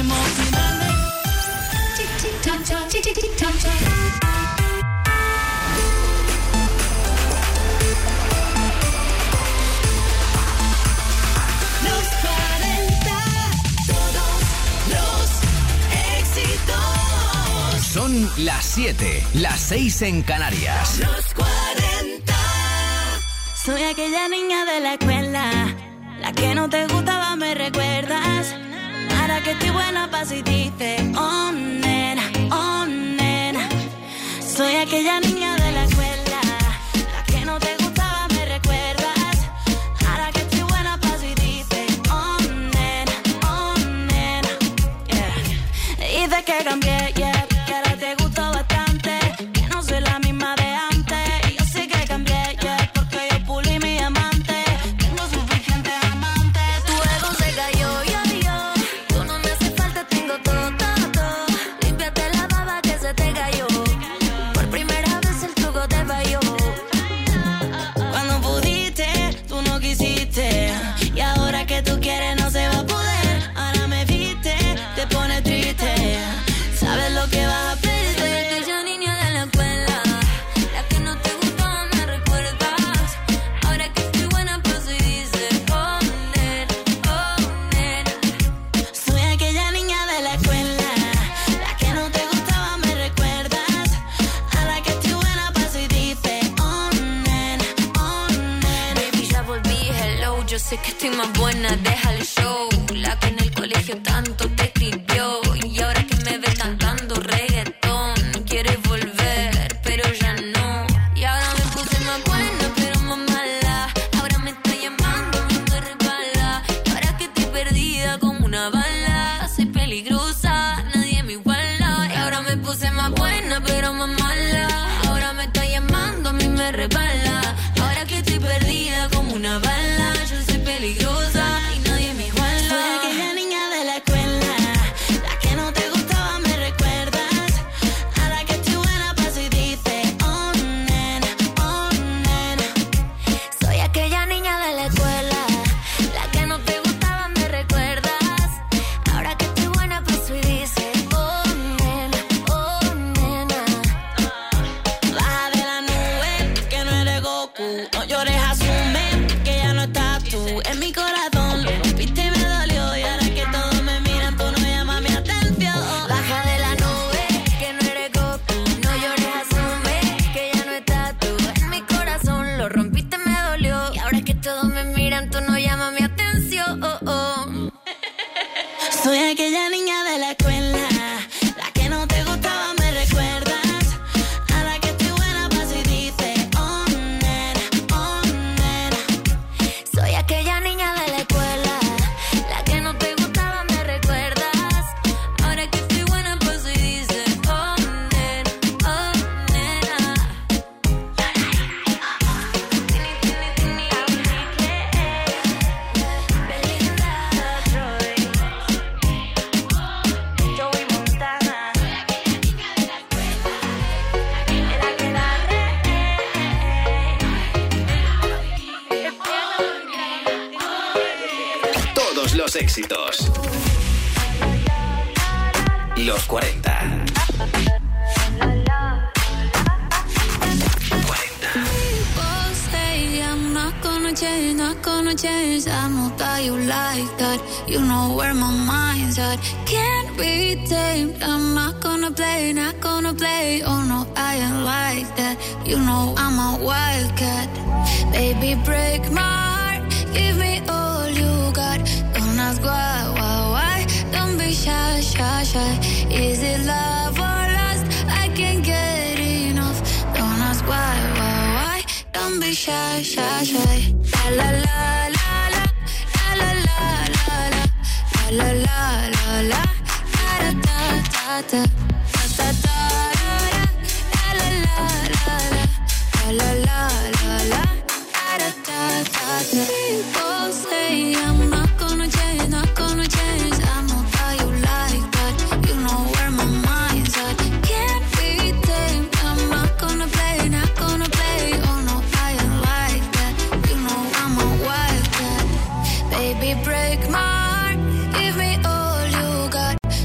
motivarme. Los 40, todos los éxitos. Son las 7, las 6 en Canarias. Los 40. Soy aquella niña de la escuela, la que no te gustaba, me recuerdas. Ahora que estoy buena pa' si dices, oh nena, oh nena. Soy aquella niña de la escuela, la que no te gustaba, me recuerdas. Ahora que estoy buena pa' si dices, oh nena, yeah. Dices que cambié, yeah, que ahora te gusto bastante, que no soy la misma de antes. Y yo sé que cambié, yeah, porque yo pulí mi amante. Tengo suficientes amantes, tu ego se cayó, yo. Tú no me hace falta, tengo todo, todo, todo. Límpiate la baba que se te cayó. Por primera vez el truco te falló. Cuando pudiste, tú no quisiste. Y ahora que tú quieres no se va a poder. Ahora me viste, te pone triste. Sabes lo que vas a perder. Soy aquella niña de la escuela, la que no te gustaba, me recuerdas. Ahora que estoy buena paso y dices, oh nena, oh nena. Soy aquella niña de la escuela, la que no te gustaba, me recuerdas. Ahora que estoy buena paso y dices, oh nena, oh nena. Baby, ya volví, hello, yo sé que estoy más buena, deja el show. La que en el colegio tanto te escribió, y ahora que me ves cantando reggaetón, quieres volver, pero ya no. Y ahora me puse más buena, pero más mala. Ahora me está llamando, me resbala. Y ahora que estoy perdida como una bala, soy peligrosa, nadie me iguala. Y ahora me puse más buena, pero más mala. Ahora me está llamando, a mí me resbala. Ahora que estoy perdida como una bala, yo soy peligrosa y nadie me iguala. Soy aquella niña de la escuela, la que no te gustaba, me recuerdas. Ahora que estoy buena paso y dices, oh nena, oh nena. Soy aquella niña de la escuela, la que no te gustaba, me recuerdas. Ahora que estoy buena paso y dices, oh nena, oh nena. Baja de la nube, que no eres Goku. No llores, asume que ya no estás tú en mi corazón. Lo rompiste y me dolió, y ahora que todos me miran, tú no llamas mi atención. Baja de la nube, que no eres Goku. No llores, asume que ya no estás tú en mi corazón. Lo rompiste, me dolió, y ahora que todos me miran, tú no llamas mi atención. Soy aquella niña de la escuela, la que no te gustaba, me recuerdas. Ahora que estoy buena paso y dices, oh nena, oh nena. Soy aquella niña de la escuela, la que no te gustaba, me recuerdas. Ahora que estoy buena paso y dices, oh nena, oh nena. Belinda, Troy, Joey Montana. Era que la Todos los éxitos. Los 40. 40. People say I'm not gonna change, not gonna change. I know that you like that. You know where my mind's at. Can't be tamed. I'm not gonna play, not gonna play. Oh no, I ain't like that. You know I'm a wildcat. Baby, break my heart. Give me all you got. Don't ask why. Don't be shy, shy, shy. Is it love or lust? I can't get enough. Don't ask why. Don't be shy, shy, shy. La la la la la. La la la la la. La la la la. Da da da da. Da da da da. La la la la. La la la la. Da da da da. People say I'm not gonna change, not gonna change. I know that you like that. You know where my mind's at. Can't be tamed. I'm not gonna play, not gonna play. Oh no, I ain't like that. You know I'm a wildcat. Baby, break my heart. Give me all you got.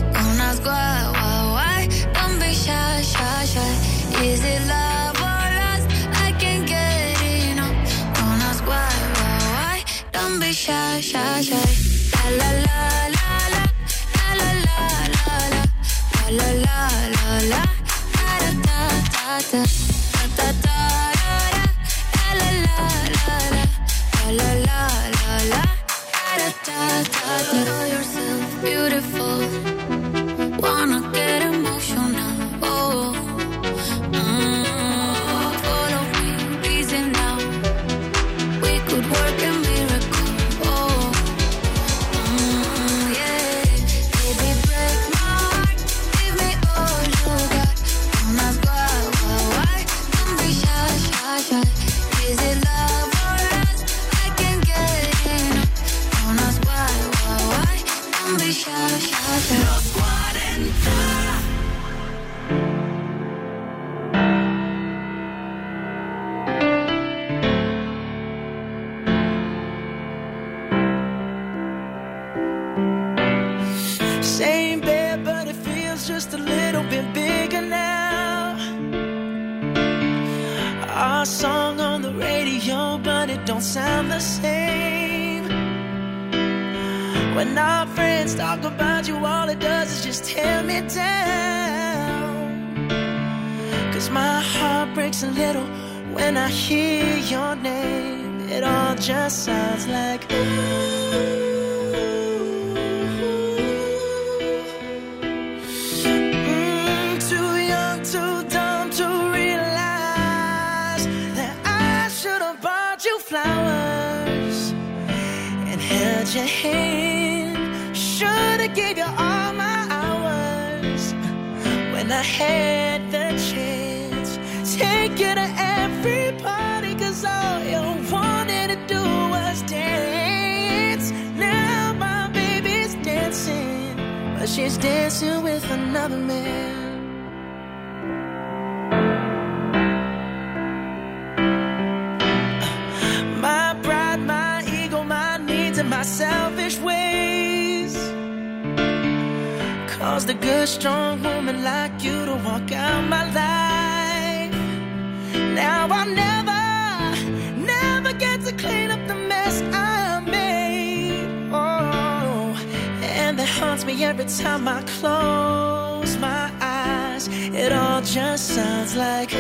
don't sound the same. When our friends talk about you, all it does is just tear me down. 'Cause my heart breaks a little when I hear your name. It all just sounds like too young, too dumb to realize that I should have bought you flowers and held your hand. Should have gave you all my hours when I had the chance. Take you to every party, 'cause all you wanted to do was dance. Now my baby's dancing, but she's dancing with another man. My pride, my ego, my needs, and my selfish ways caused a good, strong woman like you to walk out my life. Now I'll never get to clean up the mess I made. Oh, and that haunts me every time I close my eyes. It all just sounds like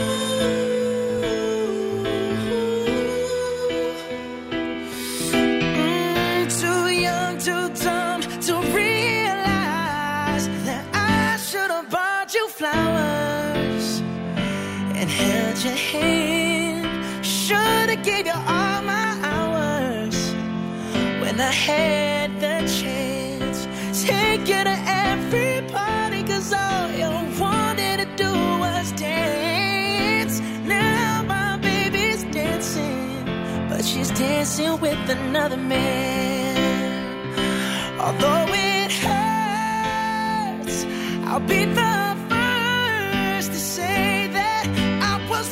too young, too dumb to realize that I should have bought you flowers and held your hand. Should have gave you all my hours when I had the chance. Take you to every party, 'cause all you wanted to do was dance. Now my baby's dancing, but she's dancing with another man. Although it hurts, I'll be the first to say that I was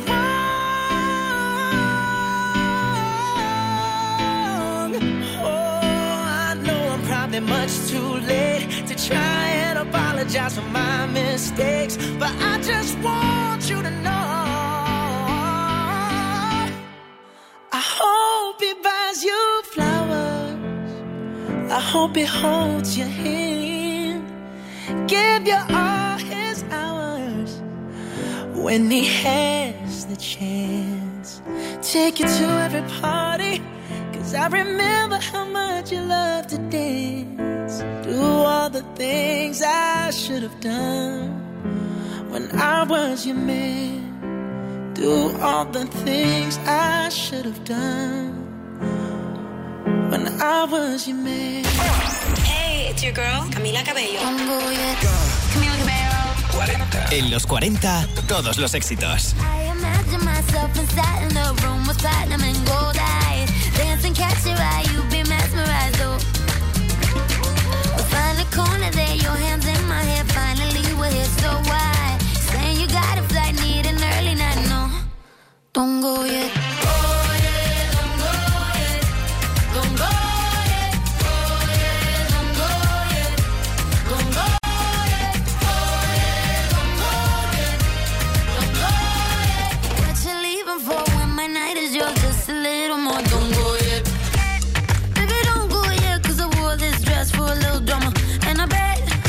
wrong. Oh, I know I'm probably much too late to try and apologize for my mistakes, but I just want you to know I hope he buys you flowers. I hope he holds your hand, give you all his hours when he has the chance. Take you to every party, 'cause I remember how much you love to dance. Do all the things I should have done when I was your man. Do all the things I should have done when I was your man. Hey, it's your girl, Camila Cabello. Camila Cabello. En los 40, todos los éxitos. I imagine myself inside in the room with platinum and gold eyes. Dancing, catch your eye, you be mesmerized, oh. We'll find a corner there, your hands in my hair. Finally, we're here, so why? Saying you got a flight, need an early night, no. Don't go yet. Don't go yet. Don't go yet. Don't go yet. Don't go yet. Don't go yet. Don't go yet. What you leaving for when my night is yours? Just a little more. Don't go yet. Baby, don't go yet, 'cause I wore this dress for a little drama. And I bet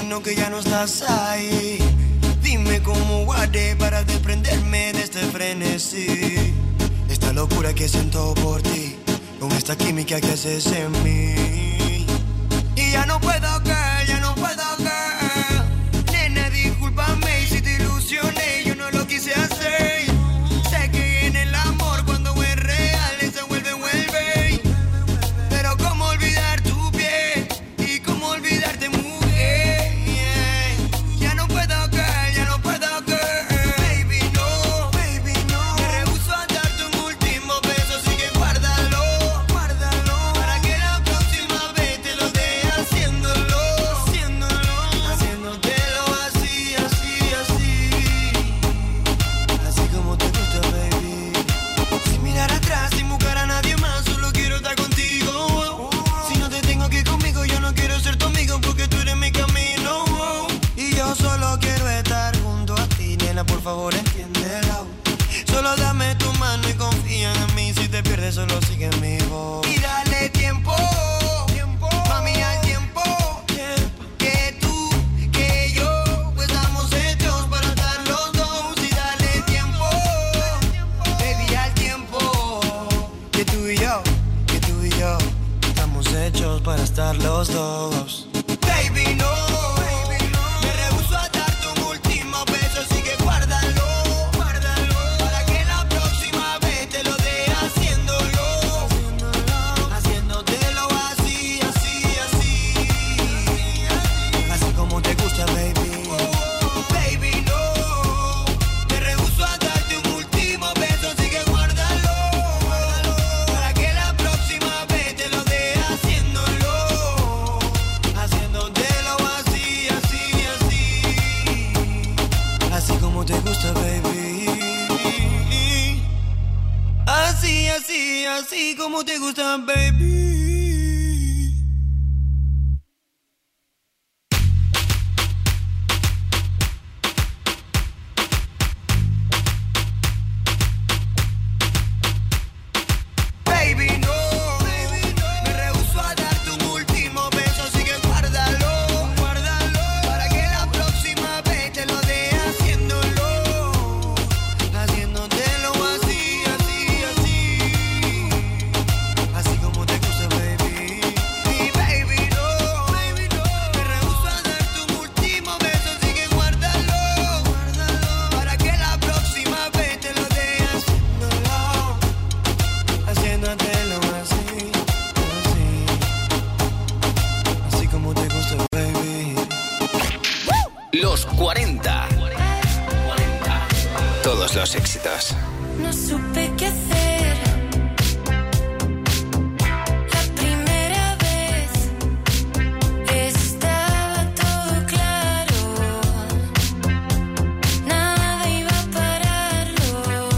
imagino que ya no estás ahí. Dime cómo guardé para desprenderme de este frenesí. Esta locura que siento por ti, con esta química que haces en mí. Y ya no puedo, girl, ya no puedo, girl. Nena, discúlpame si te ilusioné, yo no lo quise hacer. Sé que en el amor cuando es real se vuelve. Pero cómo olvidar tu piel y cómo olvidarte, mujer. Ya no puedo, girl, ya no puedo, girl. Baby, no, baby, no. Me rehúso a darte un último beso, así que guárdalo, guárdalo. Para que la próxima vez te lo dé haciéndolo, haciéndolo, haciéndotelo así, así, así. Así como te gusta, baby. Sin mirar atrás, sin buscar a nadie más, solo quiero estar contigo. Si no te tengo aquí conmigo, yo no quiero ser tu amigo porque tú eres mi camino. Y yo solo quiero estar junto a ti, nena, por favor entiéndelo. Solo dame tu mano y confía en mí. Si te pierdes, solo sigue mi voz. Y dale tiempo, tiempo, mami, al tiempo. Que tú, que yo, pues estamos hechos para estar los dos. Y dale tiempo, baby, al tiempo. Que tú y yo, estamos hechos para estar los dos. Baby, no, me rehúso a darte un último beso, así que guárdalo, guárdalo. Para que la próxima vez te lo dé haciéndolo, haciéndotelo así, así, así. Así como te gusta, baby. Baby, no, me rehúso a darte un último beso, así que guárdalo, guárdalo. Para que la próxima vez te lo dé haciéndolo, haciéndotelo así, así, así. Así como te gusta, baby. Así, así, así como te gusta, baby. Baby, no, me rehúso a darte un último beso, así que guárdalo, guárdalo. Para que la próxima vez te lo dé haciéndolo, haciéndotelo así, así, así. Así como te gusta, baby. Y baby, no, me rehúso a darte un último beso, así que guárdalo, guárdalo. Para que la próxima vez te lo dé haciéndolo, haciéndotelo así, así. Así como te gusta, baby. Los 40. Todos los éxitos. No supe qué hacer. La primera vez estaba todo claro. Nada iba a pararlo.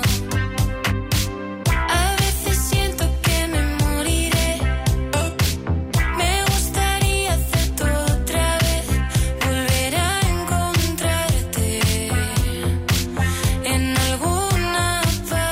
A veces siento que me moriré. Me gustaría hacer todo otra vez. Volver a encontrarte en alguna parte.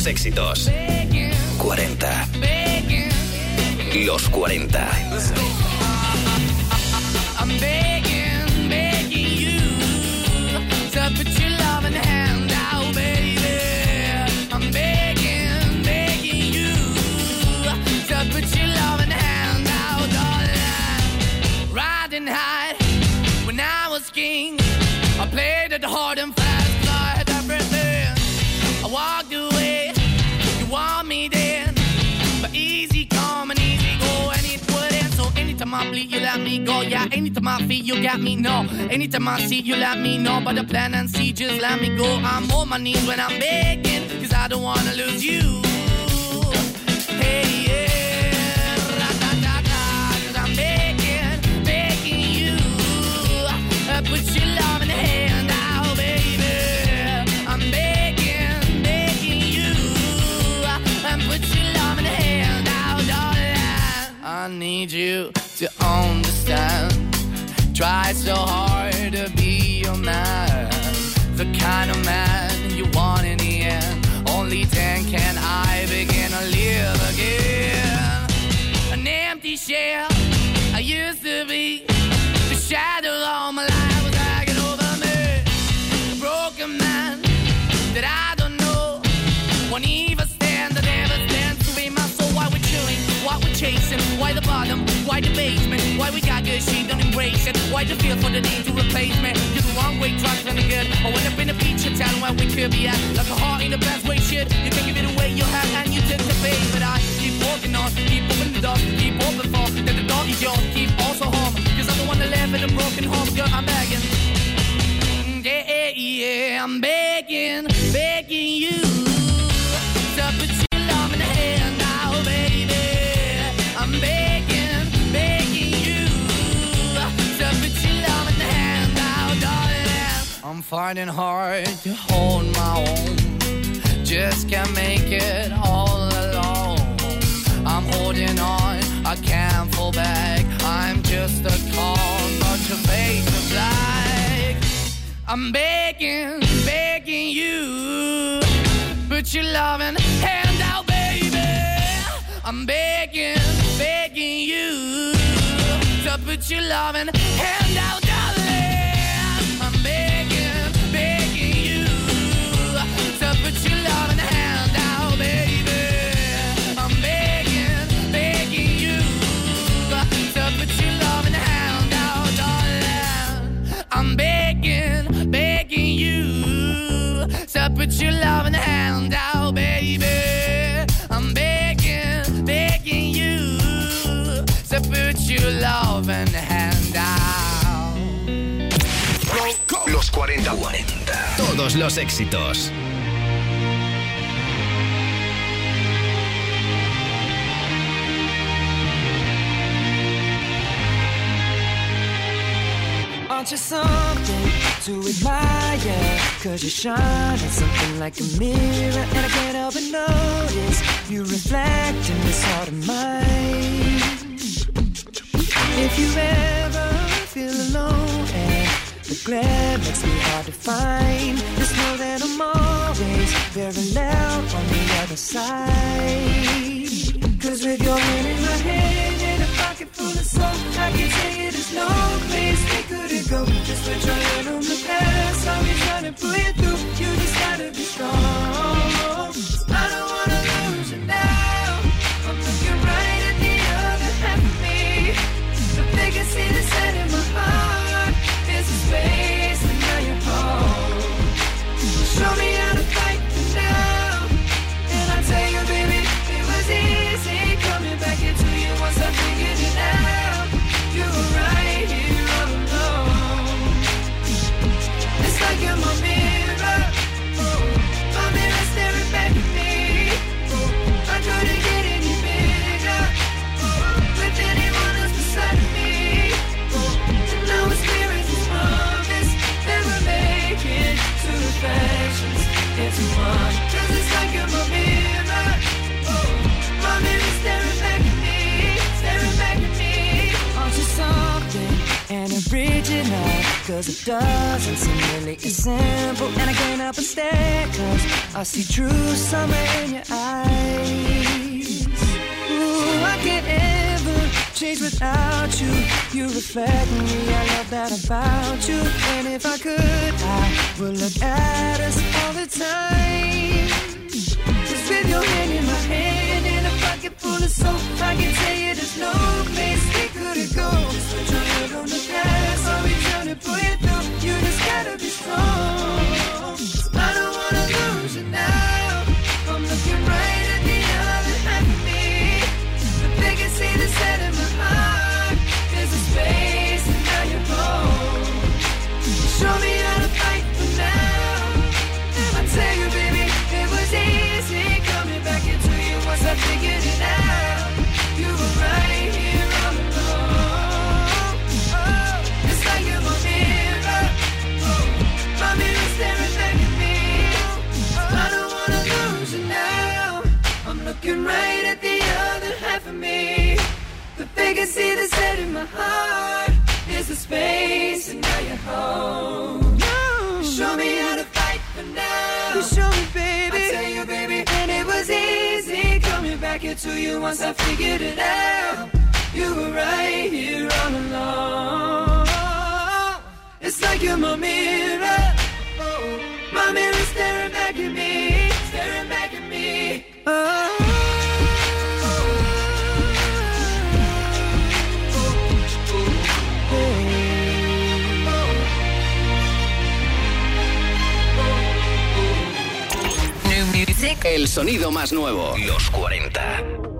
los éxitos. 40. Los 40. I'm begging, begging you to put your loving hand out, baby. I'm begging, begging you to put your loving hand out, darling. Riding high when I was king, I played it hard and fast, I had everything. I walked away, you want me then, but easy come and easy go, and it wouldn't. So anytime I bleed, you let me go. Yeah, anytime I feel, you got me, no. Anytime I see, you let me know. But the plan and see, just let me go. I'm on my knees when I'm begging, cause I don't wanna lose you. Hey, yeah, ra-da-da-da, cause I'm begging, begging you. Put your love in the hand out, baby. I'm begging, begging you. Put your love in the hand out, darling. I need you to understand. Try so hard to be your man, the kind of man you want in the end. Only then can I begin to live again. An empty shell I used to be, the shadow all my life was hanging over me. A broken man that I don't know won't even stand, I never stand to be my soul. Why we're chilling, why we're chasing, why the bottom, why the basement, why we got good, she don't embrace it, why the feel for the need to replace me. You're the wrong way, trying to good. I went up in a feature town where we could be at, like a heart in the best way, shit. You can give it away, you have, and you took the bait. But I keep walking on, keep opening the door, keep open for, that the door is yours, keep also home, cause I'm the one that live in a broken home, girl, I'm begging. Yeah, yeah, I'm begging, begging you to put your love in the hand now, baby. I'm begging, begging you to put your love in the hand now, darling. I'm finding hard to hold my own, just can't make it all alone. I'm holding on, I can't fall back, I'm just a call, but your face is black. I'm begging, begging you, put your loving hand out, baby. I'm begging, begging you to put your loving hand out, darling. I'm begging, begging you to put your loving hand out, baby. I'm begging, begging you to put your loving hand out, darling. I'm begging, begging you to put your loving hand out, baby. I'm begging, begging you to put your loving hand out. Los 40. Todos los éxitos. Aren't you something to admire? Cause you shine at something like a mirror, and I can't help but notice you reflect in this heart of mine. If you ever feel alone and the glare makes me hard to find, just know that I'm always very loud on the other side. Cause with your hand in my hand and a pocket full of soap, I can tell you there's no place we couldn't go. Just put your hand on the past, I'll be trying to pull you through. You just gotta be strong. I don't wanna lose you now. I'm looking right at the other half of me. So they can see the set in my heart. There's a space and now you're home. Show me how to fight now. And I tell you, baby, it was easy coming back into you once I figured it out. You were right. 'cause it doesn't seem really as simple. And I can't help but stare 'cause I see true summer in your eyes. Ooh, I can't ever change without you. You reflect me, I love that about you. And if I could, I would look at us all the time. Just with your hand in my hand and a pocket full of soap, I can tell you there's no place we couldn't go. Just put your head on the gas, I'll be trying to pull you through. You just gotta be strong. I don't wanna lose you now. I'm looking right at the other half of me. The biggest see the set in my heart. There's a space and now you're home. Show me how to fight for now. I tell you, baby, it was easy coming back into you once I figured it out. You were right here all along. Oh, it's like you're my mirror. Oh, my mirror staring back at me. Oh, I don't wanna lose you now. I'm looking right at the other half of me. The vacancy that's set in my heart is the space, and now you're home. Show me how to fight for now. You show me, baby. I tell you, baby, and it was easy coming back into you once I figured it out. You were right here all along. It's like you're my mirror. Oh, my mirror staring back at me, staring back at me. Oh. El sonido más nuevo. Los 40.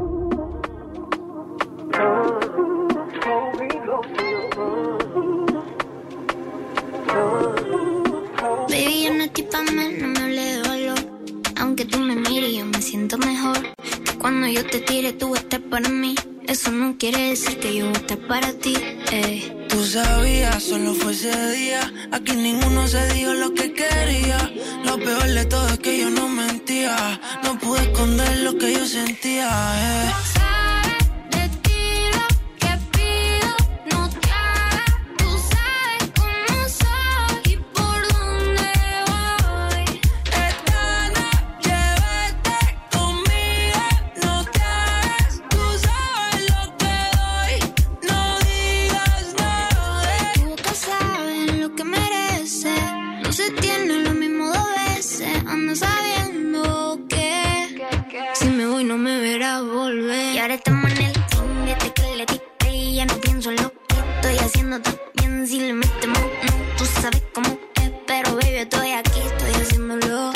Baby, yo no estoy pa' más, no me hable de valor. Aunque tú me mires, yo me siento mejor. Que cuando yo te tire, tú vas a estar para mí. Eso no quiere decir que yo voy a estar para ti, Tú sabías, solo fue ese día. Aquí ninguno se dijo lo que quería. Lo peor de todo es que yo no mentía. No pude esconder lo que yo sentía, Estamos en el fin, desde que le dije, ya no pienso en lo que estoy haciendo también. Si le metemos, no, tú sabes cómo es, pero baby, estoy aquí, estoy haciéndolo.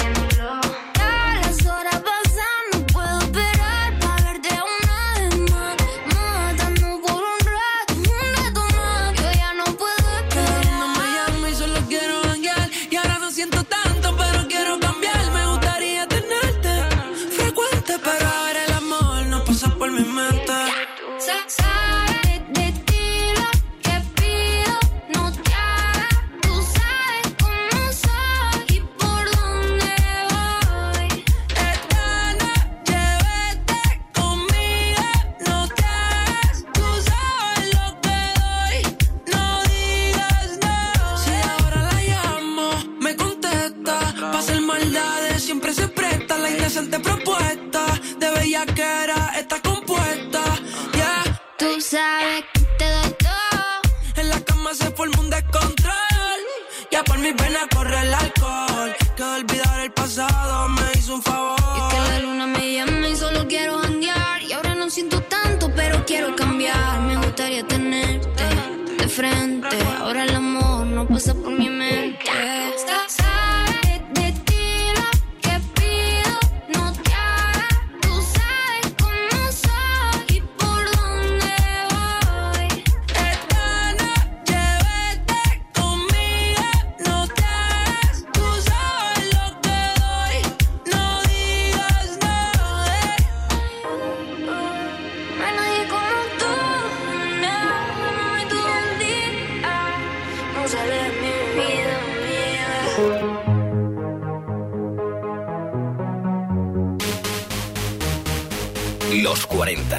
Ya las horas pasan, no puedo esperar para verte una vez más. Matando por un rato más. Yo ya no puedo esperar. No me llamo y solo quiero janguear. Y ahora no siento tanto, pero quiero cambiar. Me gustaría tenerte frecuente, pero ahora el amor no pasa por mi mente. Sabes de ti lo que pido, no te hagas. Tú sabes cómo soy y por dónde voy. Esta noche vete conmigo, no te hagas. Tú sabes lo que doy, no digas no. Si ahora la llamo, me contesta. Pa' hacer maldades siempre se presta. La indecente propuesta de bellaquera está compuesta. Tú sabes que te doy todo. En la cama se forma un descontrol. Ya por mis venas corre el alcohol. Que olvidar el pasado me hizo un favor. Y es que la luna me llama y solo quiero janguear. Y ahora no siento tanto, pero quiero cambiar. Me gustaría tenerte de frente. Ahora el amor no pasa por mi mente. Sabes de ti lo que pido, no te hagas. Tú sabes cómo soy y por dónde voy. Esta noche vete conmigo, no te hagas. Tú sabes lo que doy, no digas no. No hay nadie como tú, no hay tú un día. No sale de mi vida. Los 40.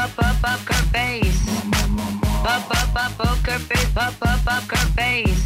poker face. Poker face, poker face.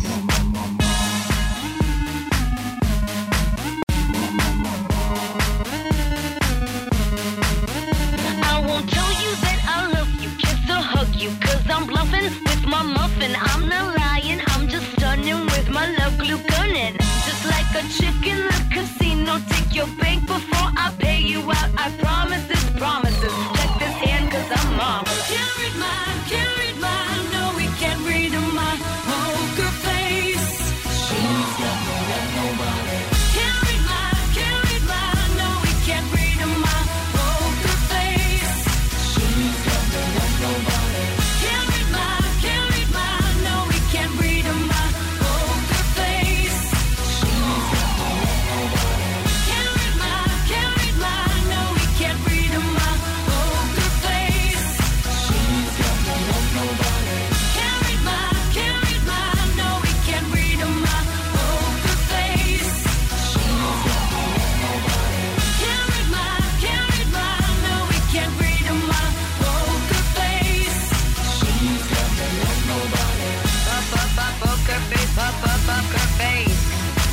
I won't tell you that I love you, kiss or hug you, 'cause I'm bluffing with my muffin. I'm not lying, I'm just stunning with my love glue gunning. Just like a chick in the casino, take your bank before I pay you out. I promise this promises. Check this hand 'cause I'm mom. Can't read mine, no we can't read my poker face. She's got me like nobody. Can't read mine, no we can't read my poker face. She's got me like nobody. Can't read mine, no we can't read my poker face. She's got me like nobody. Can't read mine, no we can't read my poker face. She's got me like nobody. Can't read mine, no we can't read my poker face. She's got me like nobody. Can't read mine, no we can't read my poker face. She's got me like nobody. Poker face, poker face.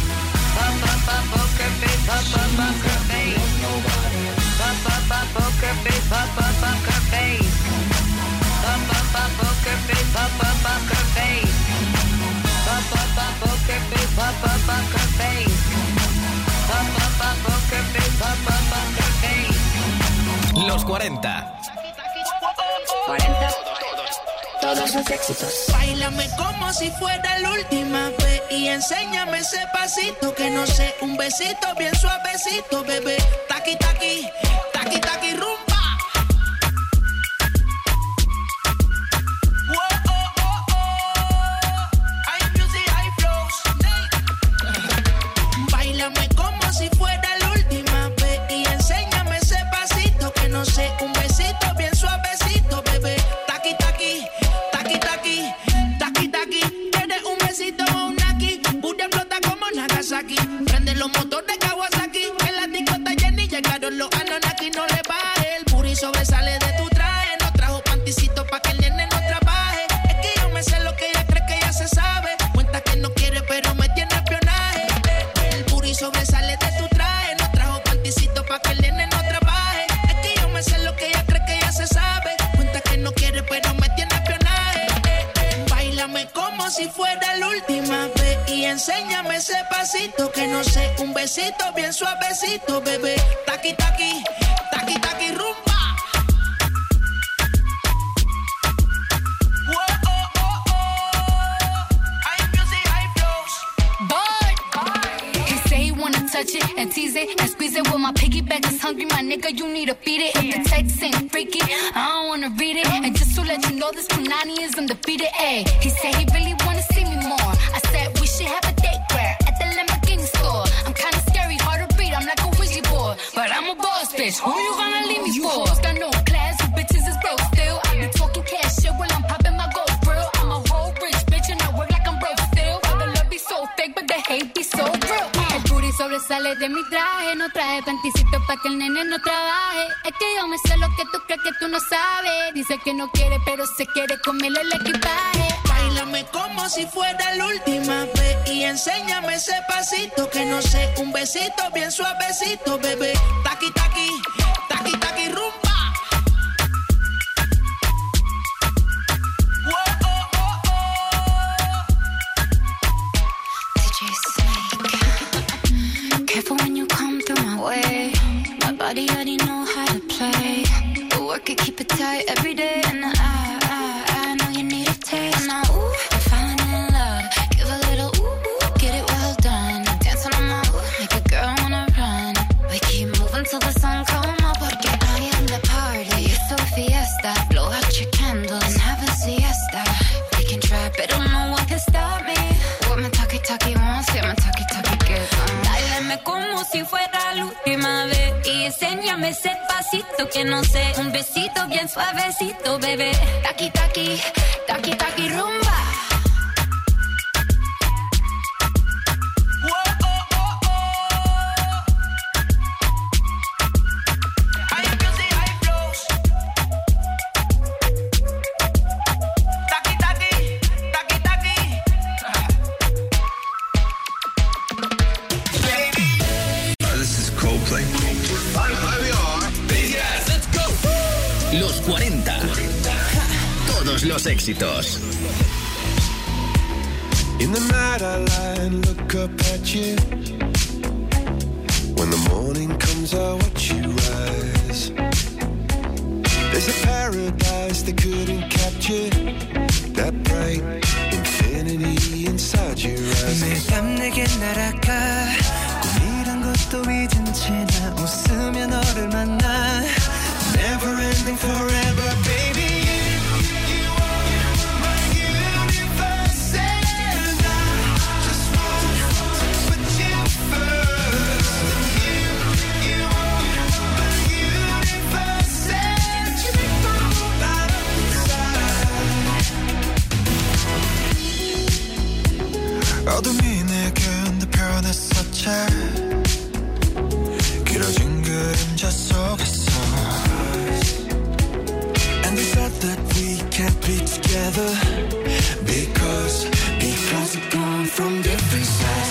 Poker face, poker face. Nobody. Poker face, poker face. Poker face, poker face. Poker face, poker face. Poker face, poker face. Los 40. 40. Todos los éxitos. Báilame como si fuera la última vez y enséñame ese pasito que no sé, un besito bien suavecito, bebé. Taqui, taqui, taqui, taqui, rumba. Whoa, oh, oh, oh. High music, high flows. Báilame como si fuera la última vez y enséñame ese pasito que no sé, un besito bien suavecito, bebé. Taqui, taqui. Taki, taki, taki, taki. ¿Quieres un besito o un naki? Booty explota como Nagasaki. Prende los motores Kawasaki. En la discota Jenny llegaron los Anunnaki. No le baje, el booty sobresale de tu traje. No trajo panticito pa' que el nene no trabaje. Es que yo me sé lo que ella cree que ya se sabe. Cuenta que no quiere pero me tiene espionaje. El booty sobresale de tu traje. No trajo panticito pa' que el nene no trabaje. Es que yo me sé lo que ella cree que ya se sabe. Cuenta que no quiere pero me tiene espionaje. Báilame como si fuera la última vez y enséñame ese pasito que no sé, un besito bien suavecito, bebé. Taqui, taqui, taqui, taqui, rumba. Whoa, oh, oh, oh. High music, high flows. Boy, he say he wanna touch it and tease it and squeeze it. Well, my piggyback is hungry, my nigga, you need to feed it. If the text ain't freaky, I don't wanna read it. And just to let you know, this Punani is undefeated. Ay, he said he really wanna see me more. I said we should have a date where at the Lamborghini store. I'm kinda scary, hard to read, I'm like a Ouija board, but I'm a boss bitch. Who you gonna leave me for? You hoes got no class, you bitches is broke still. I be talking cash shit while I'm popping my gold grill. I'm a whole rich bitch and I work like I'm broke still. All the love be so fake, but the hate be so real. El booty sobresale de mi traje, no traje panticito pa' que el nene no trabaje. Es que yo me sé lo que tú crees que tú no sabes. Dice que no quiere, pero se quiere comerle el equipaje. Báilame como si fuera la última vez y enséñame ese pasito que no sé, un besito bien suavecito, bebé. Taqui, taqui, taqui, taqui, rumba. Whoa, oh, oh, oh. DJ Snake. Careful when you come through my way. My body already know how to play. But work it, keep it tight every day. And I know you need a taste. And now, ooh, I'm falling in love. Give a little ooh, get it well done. Dance on my ooh, make a girl wanna run. We keep moving till the sun come up. Porque I am the party. It's a fiesta. Blow out your candles and have a siesta. We can try, but don't know what can stop me. What my talkie wants, yeah, my talkie gets. Báilame como si fuera la última vez y enséñame ese pasito que no sé, un besito bien suavecito, bebé. Taqui, taqui, taqui, taqui, rumba. Los 40. Todos los éxitos. In the night I lie and look up at you. When the morning comes I watch you rise. There's a paradise they couldn't capture. That bright infinity inside your eyes. 매일 밤 내게 날아가. 꿈이란 것도 잊은 채 나 웃으며 너를 만나. Never ending forever baby. 어둠이 내겐 더 변했었지. 길어진 그림자 속에서. And they said that we can't be together because we've gone from different sides.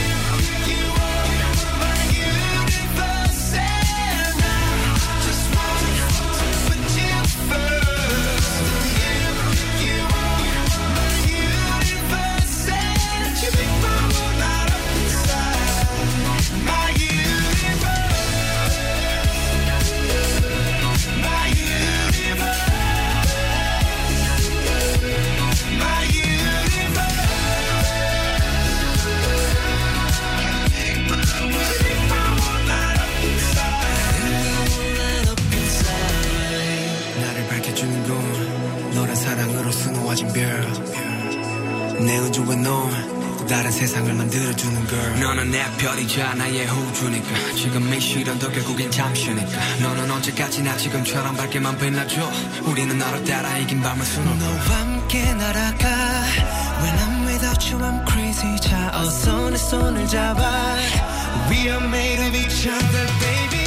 사랑으로 수놓아진 별 내 우주에 넌 다른 세상을 만들어주는 girl. 너는 내 별이자 나의 호주니까 지금 이 시련도 결국엔 잠시니까 너는 언제까지나 지금처럼 밝게만 빛나줘. 우리는 너를 따라 이긴 밤을 수놓고 너와 함께 날아가. When I'm without you I'm crazy. 자 어서 내 손을 잡아. We are made of each other baby.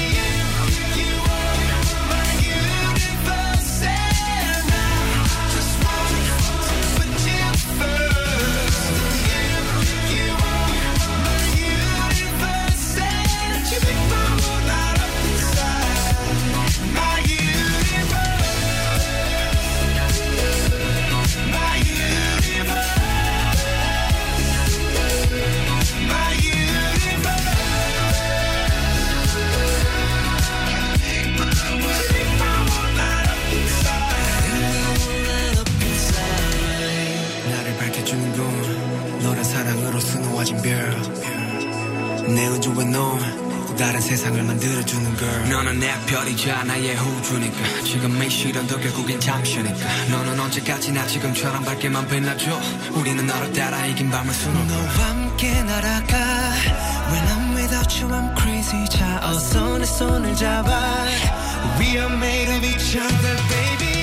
사랑으로 수놓아진 별 내 우주에 넌 다른 세상을 만들어주는 girl. 너는 내 별이자 나의 호주니까 지금 이 시련도 결국엔 잠시니까 너는 언제까지나 지금처럼 밝게만 빛나줘. 우리는 너를 따라 이긴 밤을 수놓고 너와 함께 날아가. When I'm without you I'm crazy. 자 어서 내 손을 잡아. We are made of each other baby.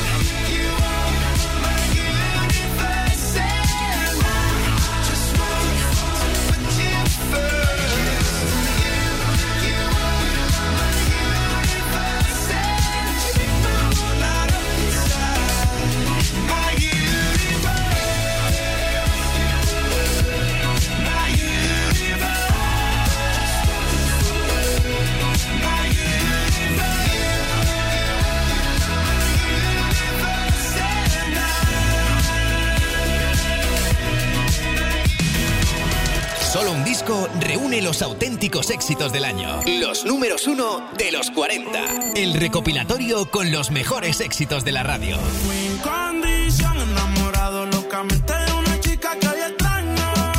Solo un disco reúne los auténticos éxitos del año. Los números 1 de los 40. El recopilatorio con los mejores éxitos de la radio. Sin condición, enamorado locamente de una chica que hoy extraño.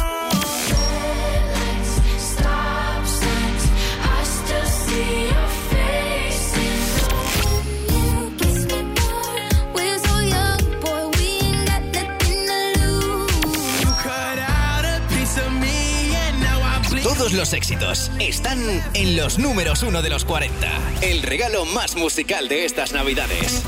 Todos los éxitos están en los números 1 de los 40. El regalo más musical de estas Navidades.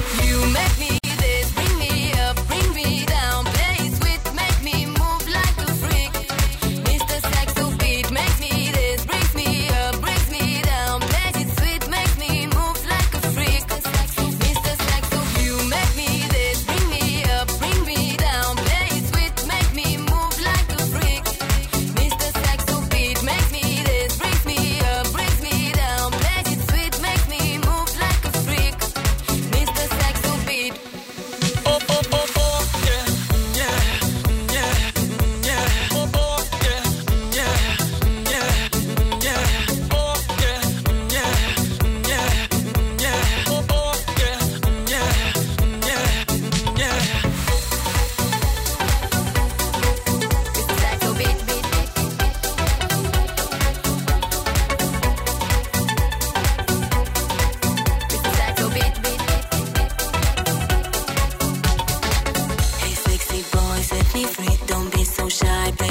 Make me this, bring me up, bring me down. Play sweet, make me move like a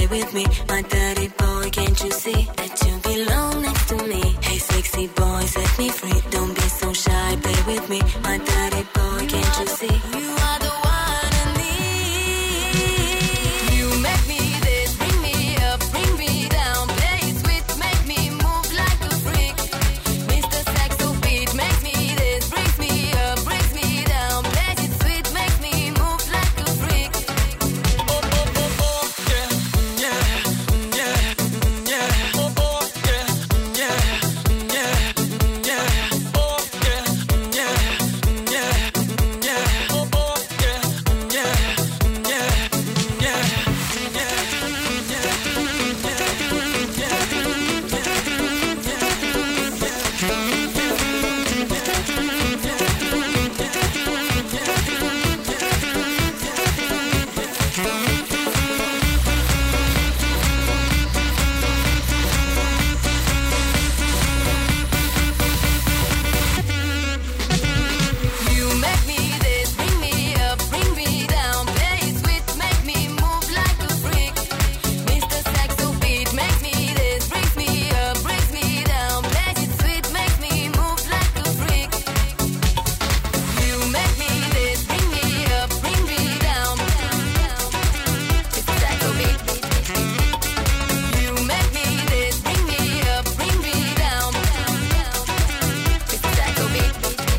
with me, my dirty boy. Can't you see that you belong next to me? Hey, sexy boy, set me free. Don't be so shy, play with me, my dirty boy. Can't you see? You are the one I need. You make me this, bring me up, bring me down. Play it sweet, make me move like a freak. Mr. Saxo beat, make me this, brings me up, brings me down. Play it sweet, make me move like a freak. Oh, oh, oh, oh, yeah, yeah, yeah, yeah. Oh, oh, yeah, yeah, yeah, yeah. Oh, yeah, yeah, yeah, yeah. Oh, oh, yeah, yeah, yeah, You make me this, bring me up, bring me down. Play it sweet, make me move like a freak. Mr. Saxo beat, make me this, brings me up, brings me down. Play it sweet, make me move like a freak. You make me this, bring me up, bring me down. Mr. Saxo beat. You make me this, bring me up, bring me down. Mr. Saxo beat.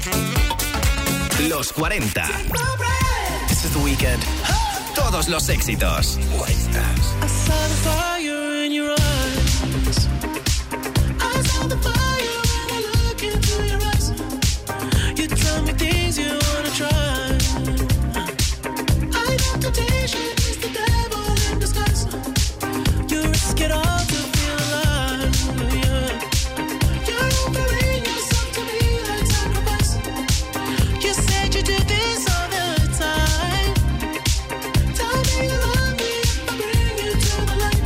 Los 40. This is the weekend. Todos los éxitos. I saw the fire in your eyes. I saw the fire when I look into your eyes. You tell me things you wanna try. I know temptation is the devil in disguise. You risk it all to feel alive. Yeah. You're offering yourself to me like sacrifice. You said you do this all the time. Tell me you love me if I bring you to the light.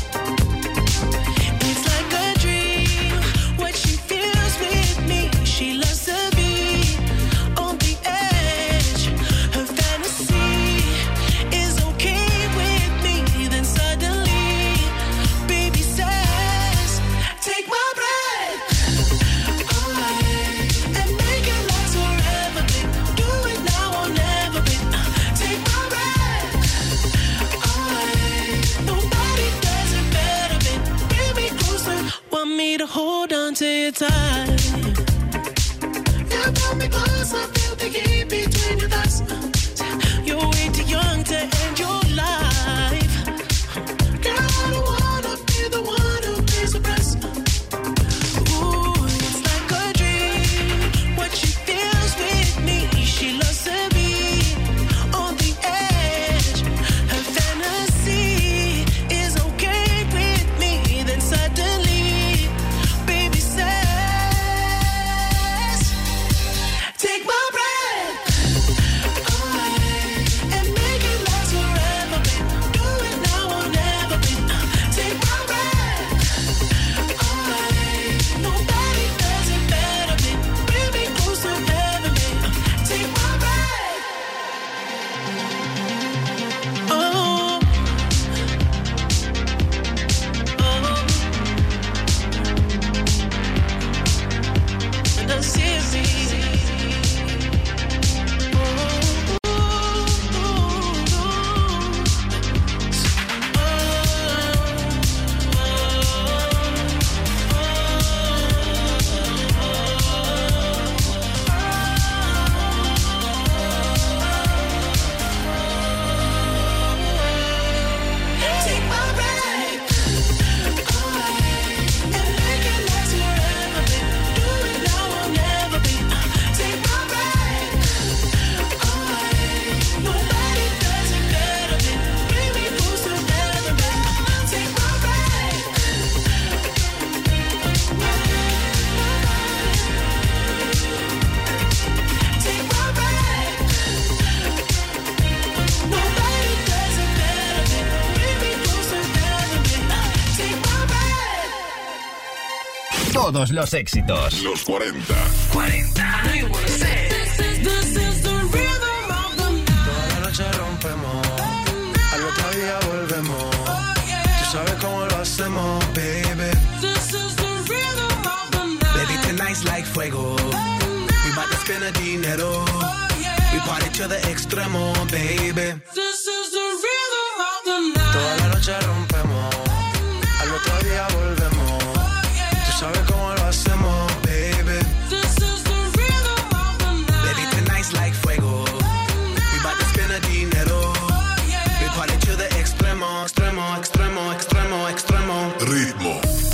It's like a dream, what she feels with me. She loves to be on the edge. Her fantasy is okay with me. Then suddenly, baby says, take my breath away and make it last forever, babe. Do it now or never, babe. Take my breath away. Nobody does it better, babe. Bring me closer, want me to hold on to you tight. You pull me closer, feel the heat between your thighs. You're way too young to end your life. Girl, I don't wanna be the one who pays the price. Ooh, it's like a dream, what she feels with me. She loves to be on the edge. Her fantasy is okay with me. Then suddenly, baby says, take my breath away and make it last forever, babe. Do it now or never, babe. Take my breath away. Nobody does it better, babe. Bring me closer, never, babe. Take my breath. Oh, and I see take my breath away and make it last forever, babe. Do it now or never, babe. Take my breath away. Nobody does it better, babe. Bring me closer, never, babe. Take my breath take my breath. Nobody does it better, babe. Bring me closer, never, babe. Take my breath. Todos los éxitos. Los 40. 40. This is the rhythm of the night. Toda la noche rompemos, al otro día volvemos. Oh, yeah. spending dinero. We party to the extremo, baby. This is the rhythm of the night. Toda la noche rompemos, al otro día volvemos. Tú sabes cómo lo hacemos, baby. This is the rhythm of the night. Baby, tonight's like fuego. We bout to spend the dinero. We party to the extremo, extremo, extremo, extremo, extremo. Ritmo.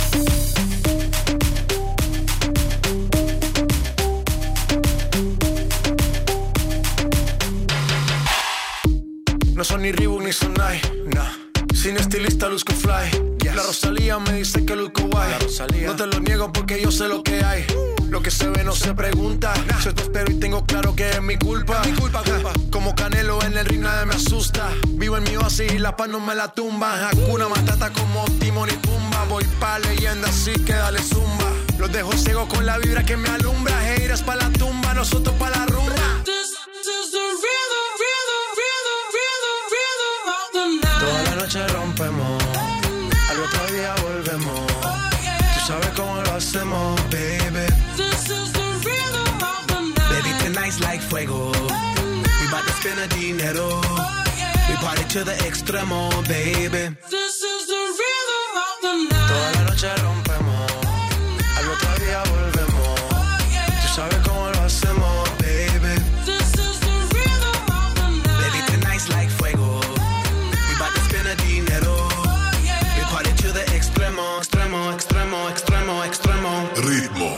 No son ni Reebok ni Sonai, nah. Sin estilista luzco fly. La Rosalía me dice que luzco guay. No te lo niego porque yo sé lo que hay. Lo que se ve no se pregunta. Yo te espero y tengo claro que es mi culpa. Como Canelo en el ring nadie me asusta. Vivo en mi oasis y la paz no me la tumba. Hakuna Matata como Timon y Pumba. Voy pa' leyenda así que dale zumba. Los dejo ciego con la vibra que me alumbra. Haters pa' la tumba, nosotros pa' la rumba. Toda la noche rompemos, al otro día volvemos. Tú sabes cómo lo hacemos, baby. This is the rhythm of the night. Baby, tonight's like fuego. We bout to spend the dinero. We party to the extremo, baby. This is the rhythm of the night. Toda la noche rompemos, al otro día volvemos. Tú sabes cómo lo hacemos, baby. This is the rhythm of the night. Baby, tonight's like fuego. Dinero. We party to the extremo, extremo, extremo, extremo, extremo. Ritmo.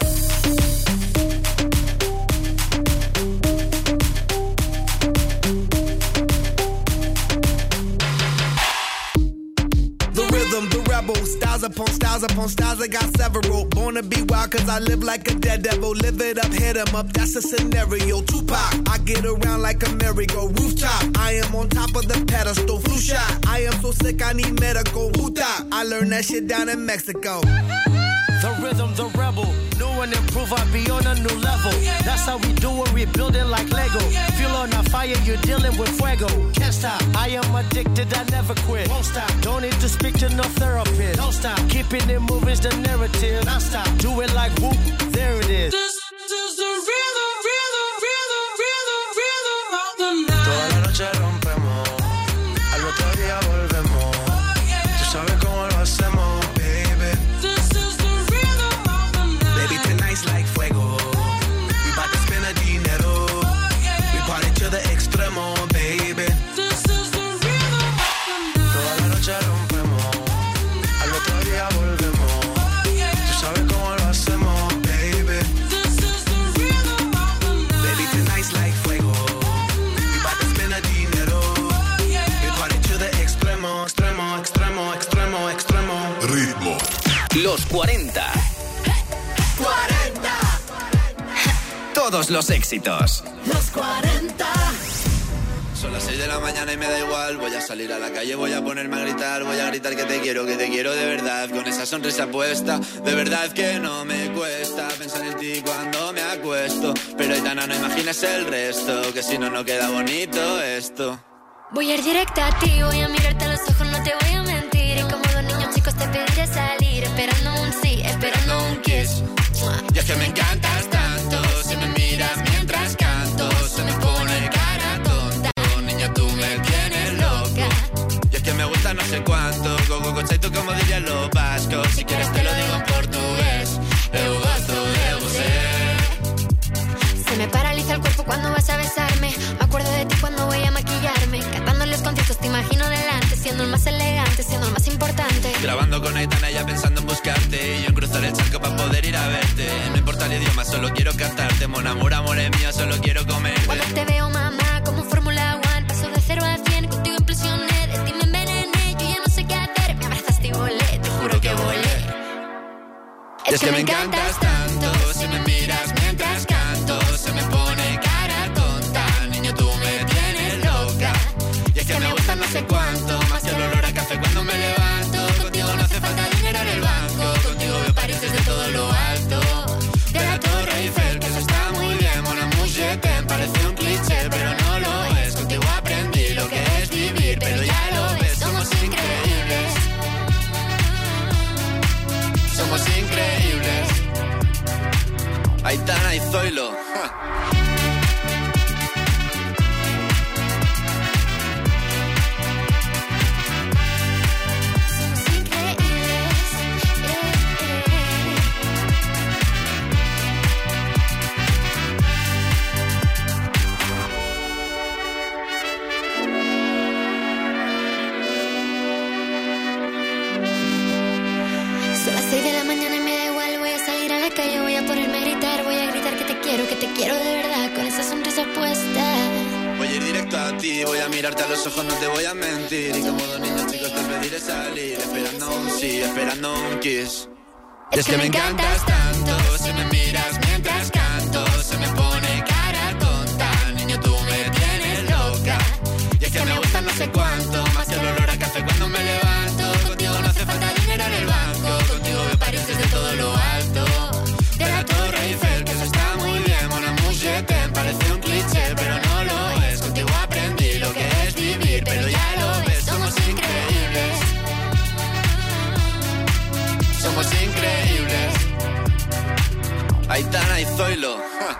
The rhythm, the rebel, styles upon styles upon styles, I got several. Born to be wild cause I live like a dead devil. Live it up, hit 'em up, that's a scenario. Tupac, I get around like a merry-go. Rooftop, I am on top of the pedestal. Flu shot, I am so sick I need medical. Huta, I learned that shit down in Mexico. The rhythm, the rebel. New and improve, I be on a new level. That's how we do it, we build it like Lego. Feel on a fire, you're dealing with fuego. Can't stop, I am addicted, I never quit. Won't stop, don't need to speak to no therapist. Don't stop, keeping it moving's the narrative. Non stop, do it like whoop, there it is. This is the rhythm, rhythm, rhythm, rhythm, rhythm of the night. Toda la noche rompemos, al otro día volvemos. Tú sabes cómo lo hacemos, baby. This is the rhythm of the night. Baby, tonight's like fuego. We bout to spend the dinero. We party to the extremo, baby. This is the rhythm of the night. Toda la noche rompemos, al otro día volvemos. Tú sabes cómo lo hacemos, baby. This is the rhythm of the night. Baby, tonight's like fuego. We bout to spend the dinero. We party to the extremo, extremo, extremo, extremo, extremo. Ritmo. Los 40. 40. Todos los éxitos. Los 40. Son las 6 de la mañana y me da igual. Voy a salir a la calle, voy a ponerme a gritar. Voy a gritar que te quiero de verdad. Con esa sonrisa puesta, de verdad que no me cuesta pensar en ti cuando me acuesto. Pero Aitana, no imaginas el resto, que si no, no queda bonito esto. Voy a ir directa a ti, voy a mirarte a los ojos, no te voy a mentir. Y como dos niños chicos te pediré salir, esperando un sí, esperando un kiss. Y es que me encantas tanto, si me miras mientras canto, se me pone cara tonta. Niña, tú me tienes loca. Y es que me gusta no sé cuánto, go conceito como dirían los vascos. Si quieres te lo digo en portugués, eu gosto de você. Se me paraliza el cuerpo cuando vas a besarme. Me acuerdo de ti cuando voy a maquillarme. Cantando en los conciertos te imagino delante, siendo el más elegante, siendo el más importante. Grabando con Aitana ya pensando en buscarte, y yo en cruzar el charco para poder ir a verte. No importa el idioma, solo quiero cantarte. Mon amor, amor es mío, solo quiero comerte. Cuando te veo, mamá, como Fórmula 1, paso de 0 a 100, contigo impresioné. De ti me envenené, yo ya no sé qué hacer. Me abrazaste y volé, te juro que volé. Es que me encantas tanto, si me miras mientras canto, se me pone cara tonta. Niño, tú me tienes loca. Y es que me gusta no sé cuánto, más que el olor a café cuando me levanto. Contigo no hace falta dinero en el banco, contigo veo París desde todo lo alto. De la Torre Eiffel, que eso está muy bien. Mon amour, je t'aime, parece un cliché, pero no lo es. Contigo aprendí lo que es vivir, pero ya lo ves, somos increíbles. Somos increíbles. te quiero de verdad, con esa sonrisa puesta. Voy a ir directo a ti, voy a mirarte a los ojos, no te voy a mentir. Y como dos niños chicos te pediré salir, esperando un sí, esperando un kiss. Es que me encantas tanto, si me miras mientras canto, se me pone cara tonta. Niño, tú me tienes loca. Y es que me gusta no sé cuánto, más que el olor a café cuando me levanto. Contigo no hace falta dinero en el banco, contigo me pareces de todo lo alto. De la Torre Eiffel, que eso está muy bien, mon amour, je t'aime, parece un cliché, pero no lo es. Contigo aprendí lo que es vivir, pero ya lo ves, somos increíbles. Somos increíbles. Aitana y Zoilo. Ja.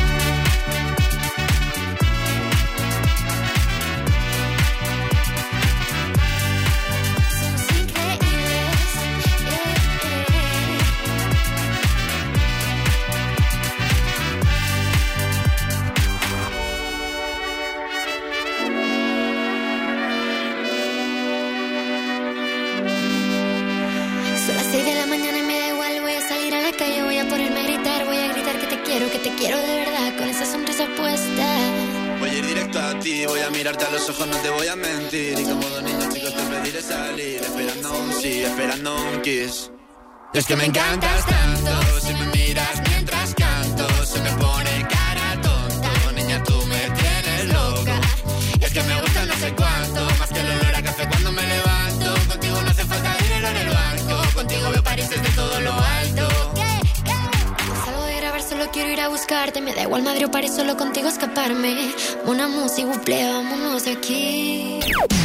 Son las 6 de la mañana y me da igual, voy a salir a la calle, voy a ponerme a gritar que te quiero de verdad, con esa sonrisa puesta. Voy a ir directo a ti, voy a mirarte a los ojos, no te voy a mentir. Y como dos niños chicos te pediré salir, esperando un sí, esperando un kiss. Es que me encantas tanto, si me miras mientras canto, se me pone cara tonta. Niña, tú me tienes loca. Y es que me gusta no sé cuánto, más que el olor a café cuando me levanto. Contigo no hace falta dinero en el banco, contigo veo París desde todo lo alto. Salgo de grabar, solo quiero ir a buscarte. Me da igual Madrid o París, solo contigo escaparme. Una música, s'il vous plaît, vámonos de aquí.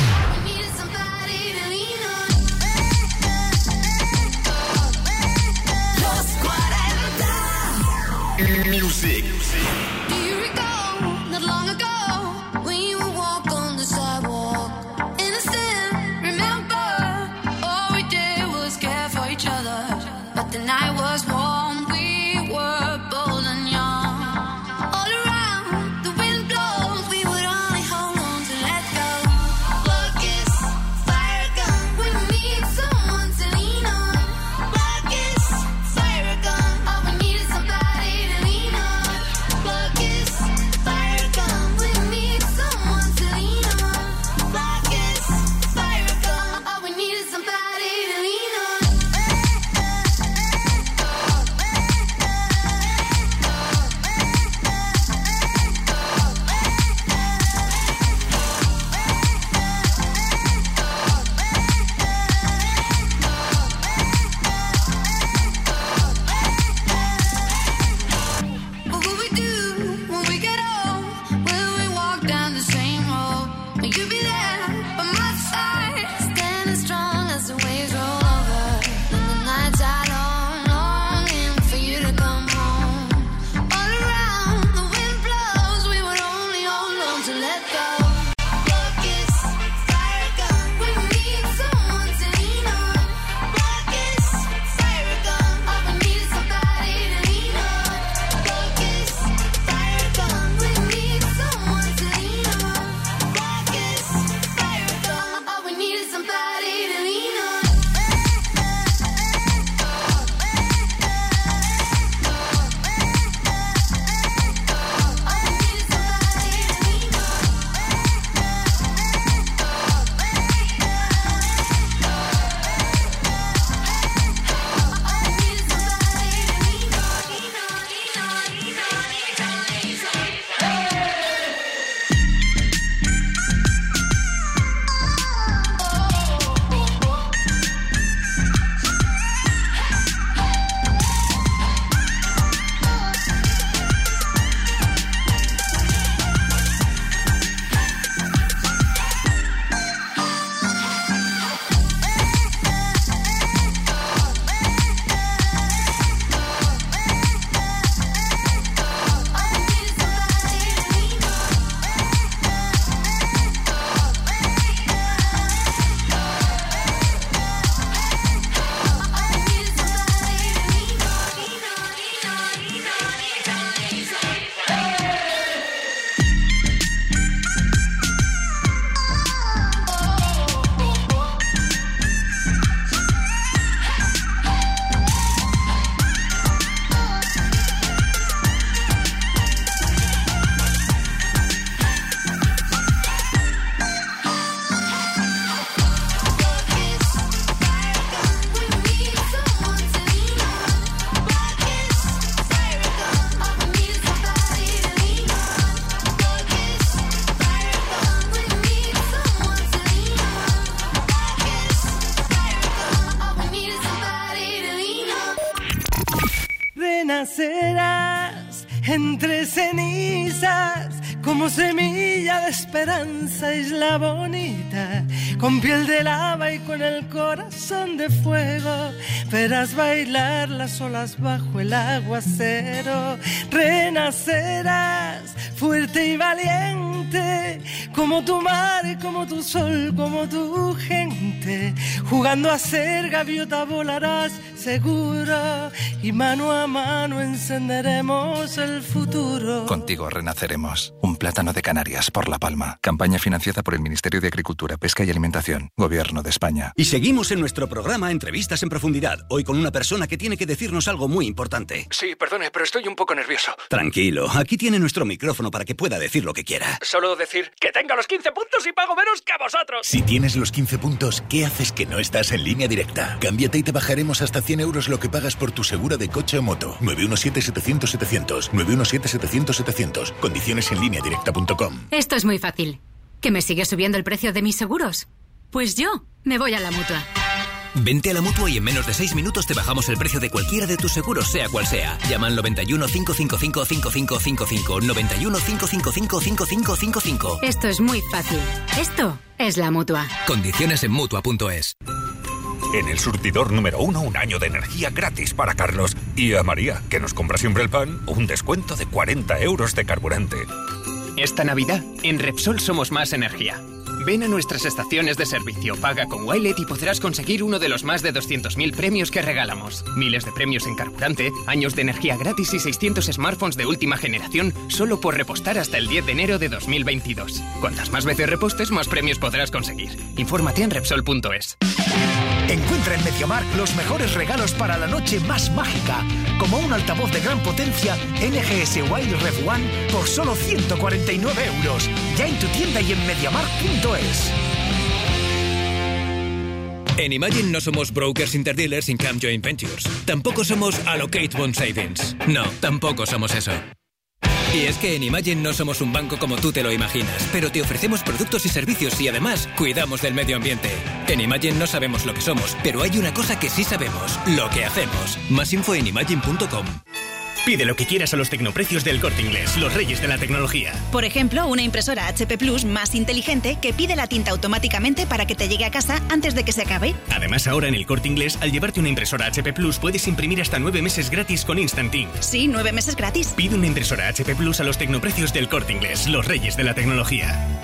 Los 40 Music. Do you recall not long ago when you would walk on the sidewalk? Innocent, remember, all we did was care for each other. But the night was warm, we were bold and young. All around, the wind blows, we would only hold on to let go. Blood kiss, fire gun, we need someone to lean on. Blood kiss, fire gun, all we need is somebody to lean on. Blood kiss, fire gun, we need someone to lean on. Blood kiss, fire gun, all we need is somebody to lean on. What will we do when we get old? Will we walk down the same road? Will you be there by my side, standing strong as the waves roll over? And the nights are long, longing for you to come home. All around, the wind blows, we would only hold on to let go. Blood kiss, fire gun, we need someone to lean on. Blood kiss, fire gun, all we need is somebody to lean on. Blood kiss, fire gun, we need someone to lean on. Blood kiss, fire gun, all we need is somebody to lean on. renacerás entre cenizas, como semilla de esperanza, isla bonita, con piel de lava y con el corazón de fuego, verás bailar las olas bajo el aguacero. Renacerás fuerte y valiente, como tu mar, como tu sol, como tu gente, jugando a ser gaviota volarás seguro, y mano a mano encenderemos el futuro. Contigo renaceremos. Un plátano de Canarias por La Palma. Campaña financiada por el Ministerio de Agricultura, Pesca y Alimentación. Gobierno de España. Y seguimos en nuestro programa Entrevistas en Profundidad. Hoy con una persona que tiene que decirnos algo muy importante. Sí, perdone, pero estoy un poco nervioso. Tranquilo, aquí tiene nuestro micrófono para que pueda decir lo que quiera. Solo decir que tengo los 15 puntos y pago menos que vosotros. Si tienes los 15 puntos, ¿qué haces que no estás en Línea Directa? Cámbiate y te bajaremos hasta 100 euros lo que pagas por tu segura de coche o moto. 917-700-700. 917-700-700. Condiciones en lineadirecta.com. Esto es muy fácil. ¿Que me sigue subiendo el precio de mis seguros? Pues yo me voy a la Mutua. Vente a la Mutua y en menos de 6 minutos te bajamos el precio de cualquiera de tus seguros, sea cual sea. Llama al 91 555 5555. 91 555 5555. Esto es muy fácil. Esto es la Mutua. Condiciones en Mutua.es. En el surtidor número 1, un año de energía gratis para Carlos. Y a María, que nos compra siempre el pan, un descuento de 40 euros de carburante. Esta Navidad, en Repsol somos más energía. Ven a nuestras estaciones de servicio, paga con Wilet y podrás conseguir uno de los más de 200.000 premios que regalamos. Miles de premios en carburante, años de energía gratis y 600 smartphones de última generación solo por repostar hasta el 10 de enero de 2022. Cuantas más veces repostes, más premios podrás conseguir. Infórmate en Repsol.es. Encuentra en MediaMarkt los mejores regalos para la noche más mágica, como un altavoz de gran potencia NGS Wild Rev One por solo 149 euros. Ya en tu tienda y en MediaMarkt.es. En Imagine no somos brokers interdealers Income Joint Ventures. Tampoco somos Allocate Bond Savings. No, tampoco somos eso. Y es que en Imagine no somos un banco como tú te lo imaginas, pero te ofrecemos productos y servicios y además cuidamos del medio ambiente. En Imagine no sabemos lo que somos, pero hay una cosa que sí sabemos, lo que hacemos. Más info en imagine.com. Pide lo que quieras a los tecnoprecios del Corte Inglés, los reyes de la tecnología. Por ejemplo, una impresora HP Plus más inteligente que pide la tinta automáticamente para que te llegue a casa antes de que se acabe. Además, ahora en el Corte Inglés, al llevarte una impresora HP Plus, puedes imprimir hasta 9 meses gratis con Instant Ink. Sí, 9 meses gratis. Pide una impresora HP Plus a los tecnoprecios del Corte Inglés, los reyes de la tecnología.